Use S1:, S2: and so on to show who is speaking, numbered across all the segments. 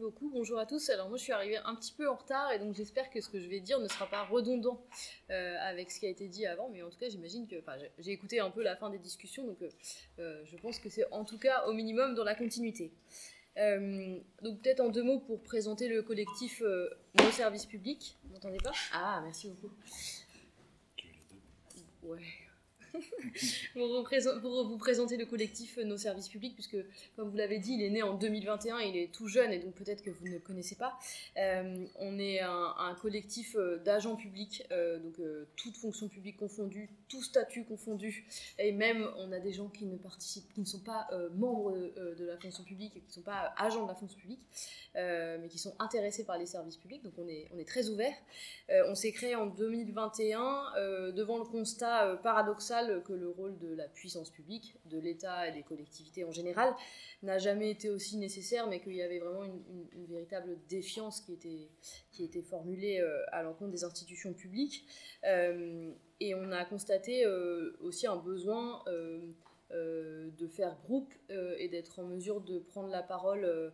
S1: beaucoup. Bonjour à tous. Alors moi je suis arrivée un petit peu en retard et donc j'espère que ce que je vais dire ne sera pas redondant avec ce qui a été dit avant, mais en tout cas j'imagine que, j'ai écouté un peu la fin des discussions, donc je pense que c'est en tout cas au minimum dans la continuité. Donc peut-être en deux mots pour présenter le collectif Nos Services Publics. Vous m'entendez pas ? Ah, merci beaucoup. Ouais. Pour vous présenter le collectif Nos Services Publics, puisque, comme vous l'avez dit, il est né en 2021, il est tout jeune, et donc peut-être que vous ne le connaissez pas. On est un collectif d'agents publics, toute fonction publique confondue, tout statut confondu, et même on a des gens qui ne sont pas membres de la fonction publique, et qui ne sont pas agents de la fonction publique, mais qui sont intéressés par les services publics, donc on est très ouvert. On s'est créé en 2021 devant le constat paradoxal que le rôle de la puissance publique, de l'État et des collectivités en général, n'a jamais été aussi nécessaire, mais qu'il y avait vraiment une véritable défiance qui était formulée à l'encontre des institutions publiques. Et on a constaté aussi un besoin de faire groupe et d'être en mesure de prendre la parole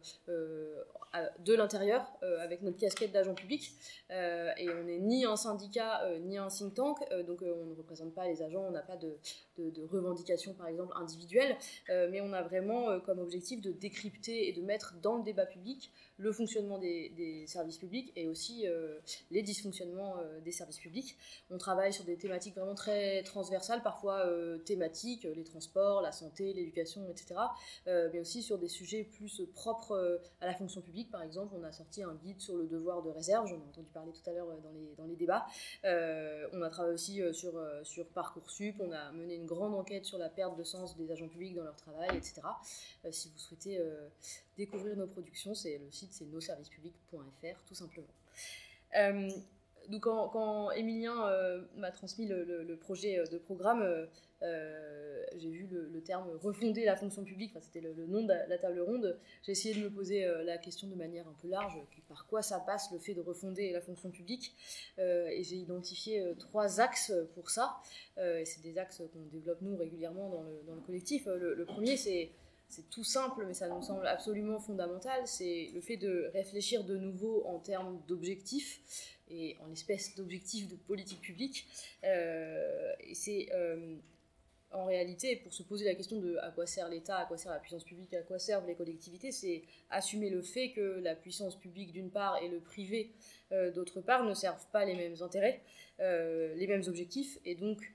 S1: de l'intérieur avec notre casquette d'agent public. Et on n'est ni un syndicat ni un think tank, donc on ne représente pas les agents, on n'a pas de revendications par exemple individuelles, mais on a vraiment comme objectif de décrypter et de mettre dans le débat public le fonctionnement des services publics et aussi les dysfonctionnements des services publics. On travaille sur des thématiques vraiment très transversales, parfois thématiques, les transports, la santé, l'éducation, etc. Mais aussi sur des sujets plus propres à la fonction publique. Par exemple, on a sorti un guide sur le devoir de réserve, j'en ai entendu parler tout à l'heure dans les débats. On a travaillé aussi sur Parcoursup, on a mené une grande enquête sur la perte de sens des agents publics dans leur travail, etc. Si vous souhaitez découvrir nos productions, le site c'est nosservicespublics.fr, tout simplement. Donc quand Émilien m'a transmis le projet de programme, j'ai vu le terme « refonder la fonction publique », c'était le nom de la table ronde. J'ai essayé de me poser la question de manière un peu large, par quoi ça passe le fait de refonder la fonction publique, et j'ai identifié 3 axes pour ça, et c'est des axes qu'on développe nous régulièrement dans le collectif. Le premier, c'est tout simple, mais ça nous semble absolument fondamental, c'est le fait de réfléchir de nouveau en termes d'objectifs, et en l'espèce d'objectifs de politique publique. Et c'est en réalité, pour se poser la question de à quoi sert l'État, à quoi sert la puissance publique, à quoi servent les collectivités, c'est assumer le fait que la puissance publique d'une part et le privé d'autre part ne servent pas les mêmes intérêts, les mêmes objectifs, et donc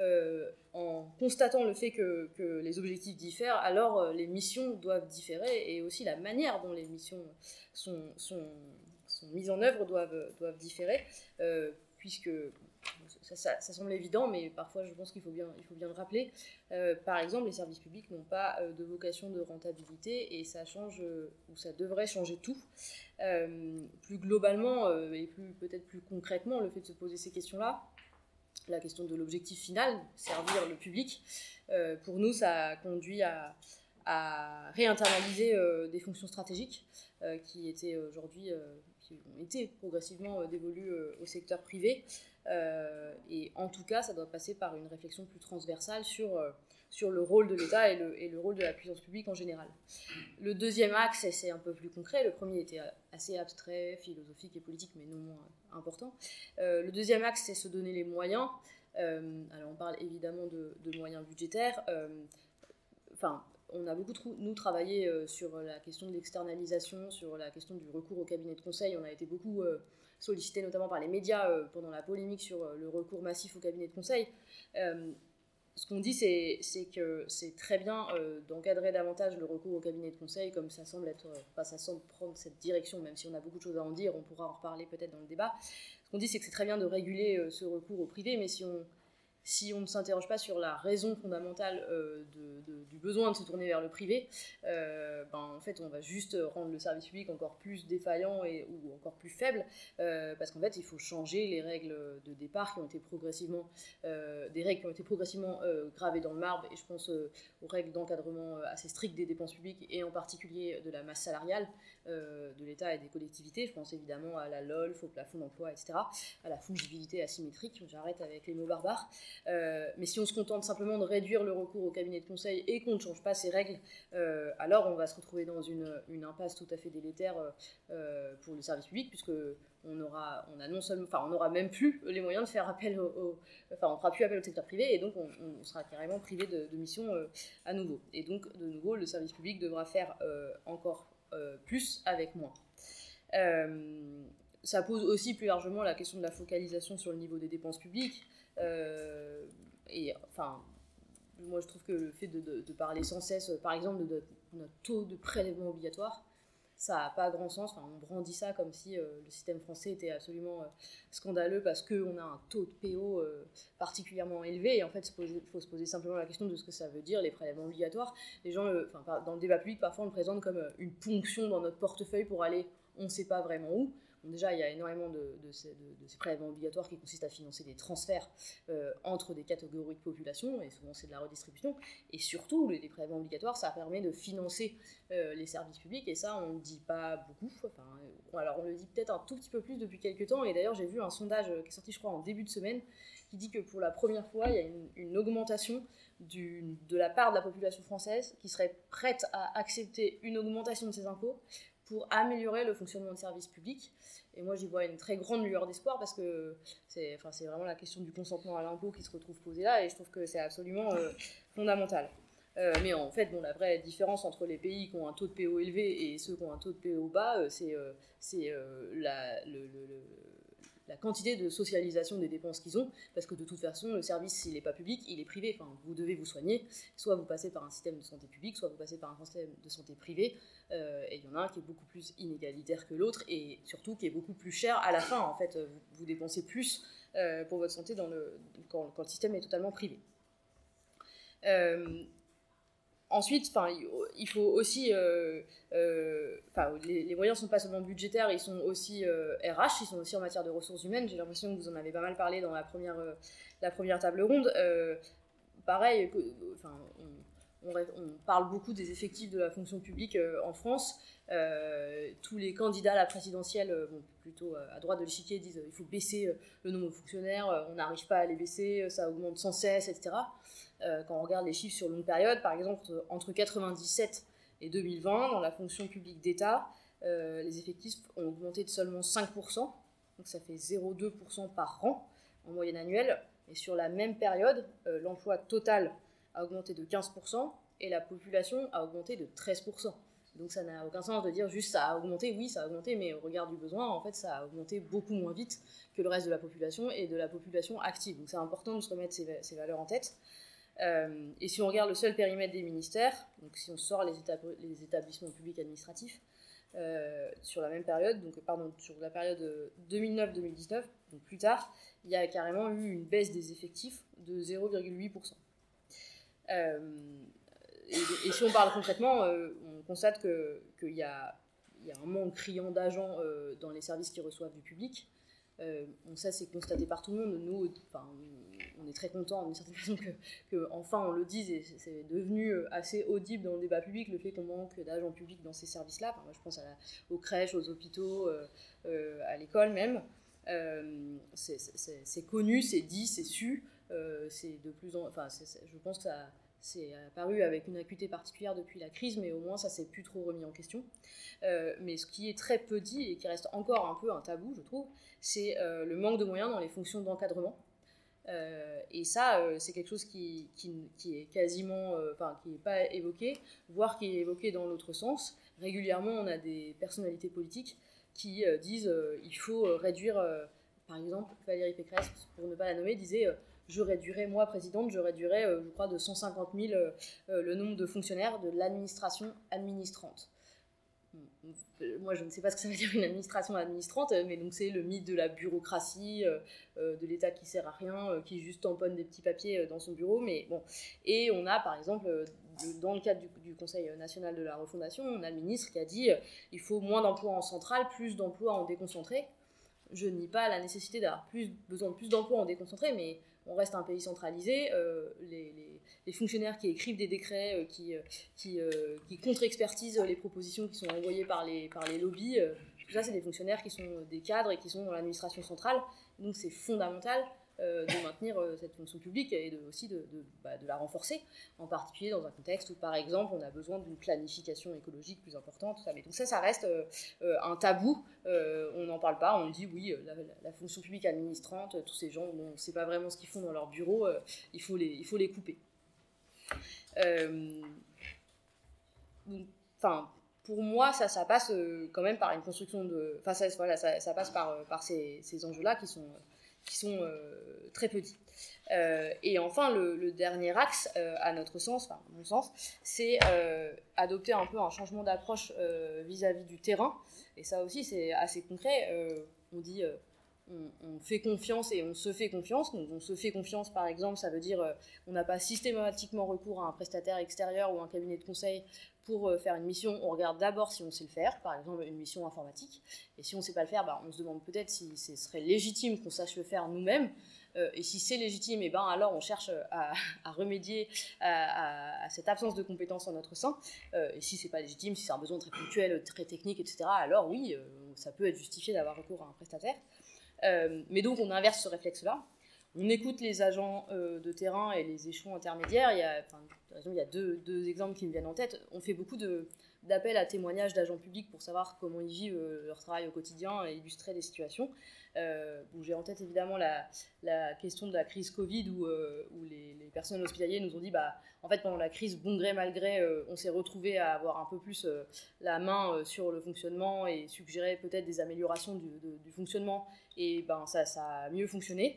S1: en constatant le fait que les objectifs diffèrent, alors les missions doivent différer, et aussi la manière dont les missions sont mises en œuvre doivent différer, puisque ça semble évident, mais parfois je pense qu'il faut bien le rappeler. Par exemple, les services publics n'ont pas de vocation de rentabilité, et ça change, ou ça devrait changer tout. Plus globalement, et peut-être plus concrètement, le fait de se poser ces questions-là, la question de l'objectif final, servir le public, pour nous, ça conduit à réinternaliser des fonctions stratégiques qui ont été progressivement dévolues au secteur privé. Et en tout cas, ça doit passer par une réflexion plus transversale sur le rôle de l'État et le rôle de la puissance publique en général. Le deuxième axe, c'est un peu plus concret. Le premier était assez abstrait, philosophique et politique, mais non moins important. Le deuxième axe, c'est se donner les moyens. Alors on parle évidemment de moyens budgétaires. On a beaucoup travaillé sur la question de l'externalisation, sur la question du recours au cabinet de conseil. On a été beaucoup sollicité notamment par les médias pendant la polémique sur le recours massif au cabinet de conseil. Ce qu'on dit, c'est que c'est très bien d'encadrer davantage le recours au cabinet de conseil, comme ça semble prendre cette direction, même si on a beaucoup de choses à en dire, on pourra en reparler peut-être dans le débat. Ce qu'on dit, c'est que c'est très bien de réguler ce recours au privé, mais si on ne s'interroge pas sur la raison fondamentale du besoin de se tourner vers le privé, en fait, on va juste rendre le service public encore plus défaillant ou encore plus faible, parce qu'en fait, il faut changer les règles de départ qui ont été progressivement gravées dans le marbre, et je pense aux règles d'encadrement assez strictes des dépenses publiques, et en particulier de la masse salariale de l'État et des collectivités. Je pense évidemment à la LOLF, au plafond d'emploi, etc., à la fongibilité asymétrique, j'arrête avec les mots barbares. Mais si on se contente simplement de réduire le recours au cabinet de conseil et qu'on ne change pas ces règles, alors on va se retrouver dans une impasse tout à fait délétère pour le service public, puisque on aura même plus les moyens de faire appel on fera plus appel au secteur privé, et donc on sera carrément privé de mission à nouveau. Et donc, de nouveau, le service public devra faire encore plus avec moins. Ça pose aussi plus largement la question de la focalisation sur le niveau des dépenses publiques. Moi je trouve que le fait de parler sans cesse, par exemple, de notre taux de prélèvement obligatoire, ça n'a pas grand sens. On brandit ça comme si le système français était absolument scandaleux parce qu'on a un taux de PO particulièrement élevé. Et en fait, il faut se poser simplement la question de ce que ça veut dire, les prélèvements obligatoires. Les gens, dans le débat public, parfois on le présente comme une ponction dans notre portefeuille pour aller on ne sait pas vraiment où. Bon, déjà, il y a énormément de ces prélèvements obligatoires qui consistent à financer des transferts entre des catégories de population, et souvent c'est de la redistribution. Et surtout, les prélèvements obligatoires, ça permet de financer les services publics, et ça, on ne le dit pas beaucoup. Alors, on le dit peut-être un tout petit peu plus depuis quelques temps, et d'ailleurs, j'ai vu un sondage qui est sorti, je crois, en début de semaine, qui dit que pour la première fois, il y a une augmentation de la part de la population française qui serait prête à accepter une augmentation de ses impôts pour améliorer le fonctionnement des services publics. Et moi, j'y vois une très grande lueur d'espoir, parce que c'est vraiment la question du consentement à l'impôt qui se retrouve posée là, et je trouve que c'est absolument fondamental. Mais en fait, la vraie différence entre les pays qui ont un taux de PO élevé et ceux qui ont un taux de PO bas, c'est la quantité de socialisation des dépenses qu'ils ont, parce que de toute façon, le service, s'il n'est pas public, il est privé. Vous devez vous soigner, soit vous passez par un système de santé public, soit vous passez par un système de santé privé, et il y en a un qui est beaucoup plus inégalitaire que l'autre, et surtout qui est beaucoup plus cher à la fin. En fait, vous dépensez plus pour votre santé quand le système est totalement privé. Ensuite, il faut aussi... les moyens ne sont pas seulement budgétaires, ils sont aussi RH, ils sont aussi en matière de ressources humaines. J'ai l'impression que vous en avez pas mal parlé dans la première table ronde. Pareil, on parle beaucoup des effectifs de la fonction publique en France. Tous les candidats à la présidentielle, plutôt à droite de l'échiquier, disent qu'il faut baisser le nombre de fonctionnaires, on n'arrive pas à les baisser, ça augmente sans cesse, etc. Quand on regarde les chiffres sur longue période, par exemple, entre 1997 et 2020, dans la fonction publique d'État, les effectifs ont augmenté de seulement 5%, donc ça fait 0,2% par an en moyenne annuelle. Et sur la même période, l'emploi total a augmenté de 15% et la population a augmenté de 13%. Donc ça n'a aucun sens de dire juste ça a augmenté, oui ça a augmenté, mais au regard du besoin, en fait ça a augmenté beaucoup moins vite que le reste de la population et de la population active. Donc c'est important de se remettre ces valeurs en tête. Et si on regarde le seul périmètre des ministères, donc si on sort les établissements publics administratifs, sur la même période, sur la période 2009-2019, donc plus tard, il y a carrément eu une baisse des effectifs de 0,8%. Et si on parle concrètement, on constate qu'il y a un manque criant d'agents dans les services qui reçoivent du public. Ça, c'est constaté par tout le monde. Nous, on est très contents d'une certaine façon que enfin on le dise, et c'est devenu assez audible dans le débat public le fait qu'on manque d'agents publics dans ces services-là. Moi, je pense aux crèches, aux hôpitaux, à l'école même. C'est connu, c'est dit, c'est su. C'est de plus en, je pense que ça c'est apparu avec une acuité particulière depuis la crise, mais au moins ça s'est plus trop remis en question. Mais ce qui est très peu dit et qui reste encore un peu un tabou, je trouve, c'est le manque de moyens dans les fonctions d'encadrement. Et ça, c'est quelque chose qui est quasiment, qui n'est pas évoqué, voire qui est évoqué dans l'autre sens. Régulièrement, on a des personnalités politiques qui disent il faut réduire, par exemple, Valérie Pécresse, pour ne pas la nommer, disait je réduirais, moi présidente, je réduirais, je crois, de 150 000 le nombre de fonctionnaires de l'administration administrante. Moi, je ne sais pas ce que ça veut dire une administration administrante, mais donc c'est le mythe de la bureaucratie, de l'État qui sert à rien, qui juste tamponne des petits papiers dans son bureau. Mais bon. Et on a, par exemple, dans le cadre du Conseil national de la refondation, on a le ministre qui a dit il faut moins d'emplois en centrale, plus d'emplois en déconcentré. Je nie pas la nécessité d'avoir besoin de plus d'emplois en déconcentré, mais on reste un pays centralisé. Les fonctionnaires qui écrivent des décrets, qui contre-expertisent les propositions qui sont envoyées par les lobbies, tout ça, c'est des fonctionnaires qui sont des cadres et qui sont dans l'administration centrale. Donc c'est fondamental de maintenir cette fonction publique et aussi de la renforcer, en particulier dans un contexte où, par exemple, on a besoin d'une planification écologique plus importante. Tout ça. Mais donc ça reste un tabou. On n'en parle pas. On dit oui, la fonction publique administrante, tous ces gens, on ne sait pas vraiment ce qu'ils font dans leur bureau. Il faut les couper. Enfin. Pour moi, ça passe quand même par une construction de... Enfin, ça passe par ces enjeux-là qui sont très petits. Et enfin, le dernier axe, à notre sens, enfin, à mon sens, c'est adopter un peu un changement d'approche vis-à-vis du terrain. Et ça aussi, c'est assez concret. On dit... on fait confiance et on se fait confiance. Donc on se fait confiance, par exemple, ça veut dire on n'a pas systématiquement recours à un prestataire extérieur ou un cabinet de conseil pour faire une mission. On regarde d'abord si on sait le faire, par exemple une mission informatique. Et si on ne sait pas le faire, on se demande peut-être si ce serait légitime qu'on sache le faire nous-mêmes. Et si c'est légitime, alors on cherche à remédier à cette absence de compétences en notre sein. Et si c'est pas légitime, si c'est un besoin très ponctuel, très technique, etc., alors oui, ça peut être justifié d'avoir recours à un prestataire. Mais donc on inverse ce réflexe-là. On écoute les agents de terrain et les échelons intermédiaires. Il y a deux exemples qui me viennent en tête. On fait beaucoup d'appels à témoignages d'agents publics pour savoir comment ils vivent leur travail au quotidien et illustrer des situations. J'ai en tête évidemment la question de la crise Covid où les personnels hospitaliers nous ont dit en fait pendant la crise, bon gré mal gré, on s'est retrouvés à avoir un peu plus la main sur le fonctionnement et suggérer peut-être des améliorations du fonctionnement et ça a mieux fonctionné.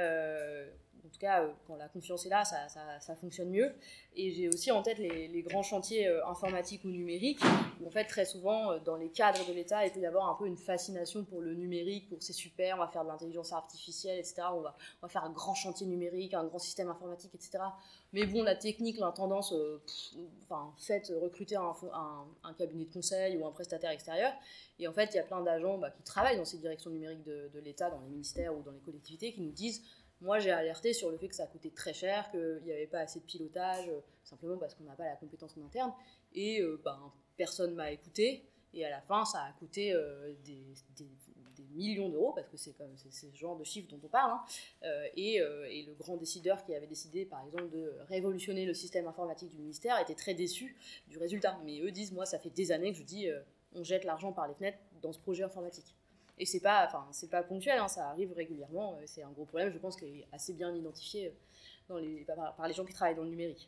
S1: En tout cas, quand la confiance est là, ça fonctionne mieux. Et j'ai aussi en tête les grands chantiers informatiques ou numériques, où en fait, très souvent, dans les cadres de l'État, il peut y avoir un peu une fascination pour le numérique, pour c'est super, on va faire de l'intelligence artificielle, etc. On va faire un grand chantier numérique, un grand système informatique, etc. Mais bon, la technique, l'intendance, faites recruter un cabinet de conseil ou un prestataire extérieur. Et en fait, il y a plein d'agents qui travaillent dans ces directions numériques de l'État, dans les ministères ou dans les collectivités, qui nous disent moi, j'ai alerté sur le fait que ça coûtait très cher, qu'il n'y avait pas assez de pilotage, simplement parce qu'on n'a pas la compétence en interne. Et personne ne m'a écouté. Et à la fin, ça a coûté des millions d'euros, parce que c'est ce genre de chiffres dont on parle. Et le grand décideur qui avait décidé, par exemple, de révolutionner le système informatique du ministère était très déçu du résultat. Mais eux disent, moi, ça fait des années que je dis, on jette l'argent par les fenêtres dans ce projet informatique. Et c'est pas ponctuel, ça arrive régulièrement. C'est un gros problème, je pense, qui est assez bien identifié par les gens qui travaillent dans le numérique.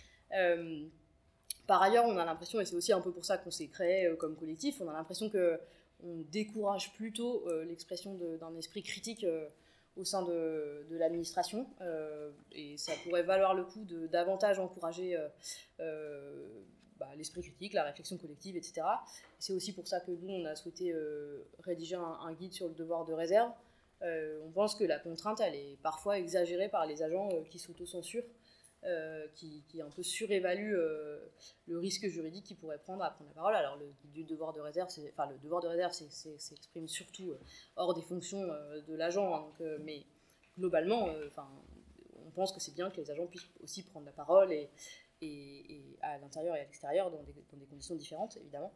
S1: Par ailleurs, on a l'impression, et c'est aussi un peu pour ça qu'on s'est créé comme collectif, on a l'impression qu'on décourage plutôt l'expression d'un esprit critique au sein de l'administration. Et ça pourrait valoir le coup de davantage encourager l'esprit critique, la réflexion collective, etc. C'est aussi pour ça que nous, on a souhaité rédiger un guide sur le devoir de réserve. On pense que la contrainte, elle est parfois exagérée par les agents qui s'autocensurent, qui un peu surévaluent le risque juridique qu'ils pourraient prendre à prendre la parole. Alors, le devoir de réserve s'exprime surtout hors des fonctions de l'agent, mais globalement, on pense que c'est bien que les agents puissent aussi prendre la parole et à l'intérieur et à l'extérieur, dans des conditions différentes, évidemment.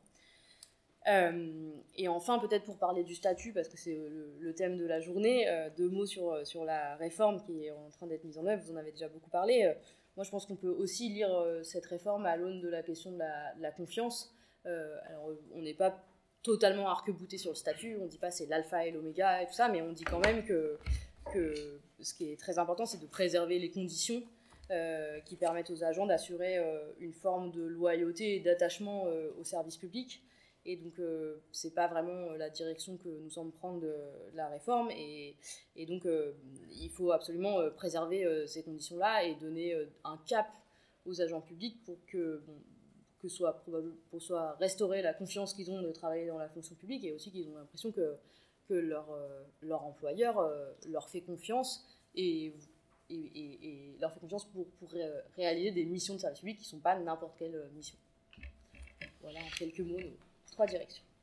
S1: Et enfin, peut-être pour parler du statut, parce que c'est le thème de la journée, 2 mots sur la réforme qui est en train d'être mise en œuvre, vous en avez déjà beaucoup parlé. Moi, je pense qu'on peut aussi lire cette réforme à l'aune de la question de la confiance. Alors, on n'est pas totalement arc-bouté sur le statut, on ne dit pas c'est l'alpha et l'oméga et tout ça, mais on dit quand même que ce qui est très important, c'est de préserver les conditions qui permettent aux agents d'assurer une forme de loyauté et d'attachement au service public. Et donc, c'est pas vraiment la direction que nous semble prendre la réforme. Et donc, il faut absolument préserver ces conditions-là et donner un cap aux agents publics pour que soit restaurer la confiance qu'ils ont de travailler dans la fonction publique, et aussi qu'ils ont l'impression que leur employeur leur fait confiance et leur fait confiance pour réaliser des missions de service public qui ne sont pas n'importe quelle mission. Voilà en quelques mots nos 3 directions.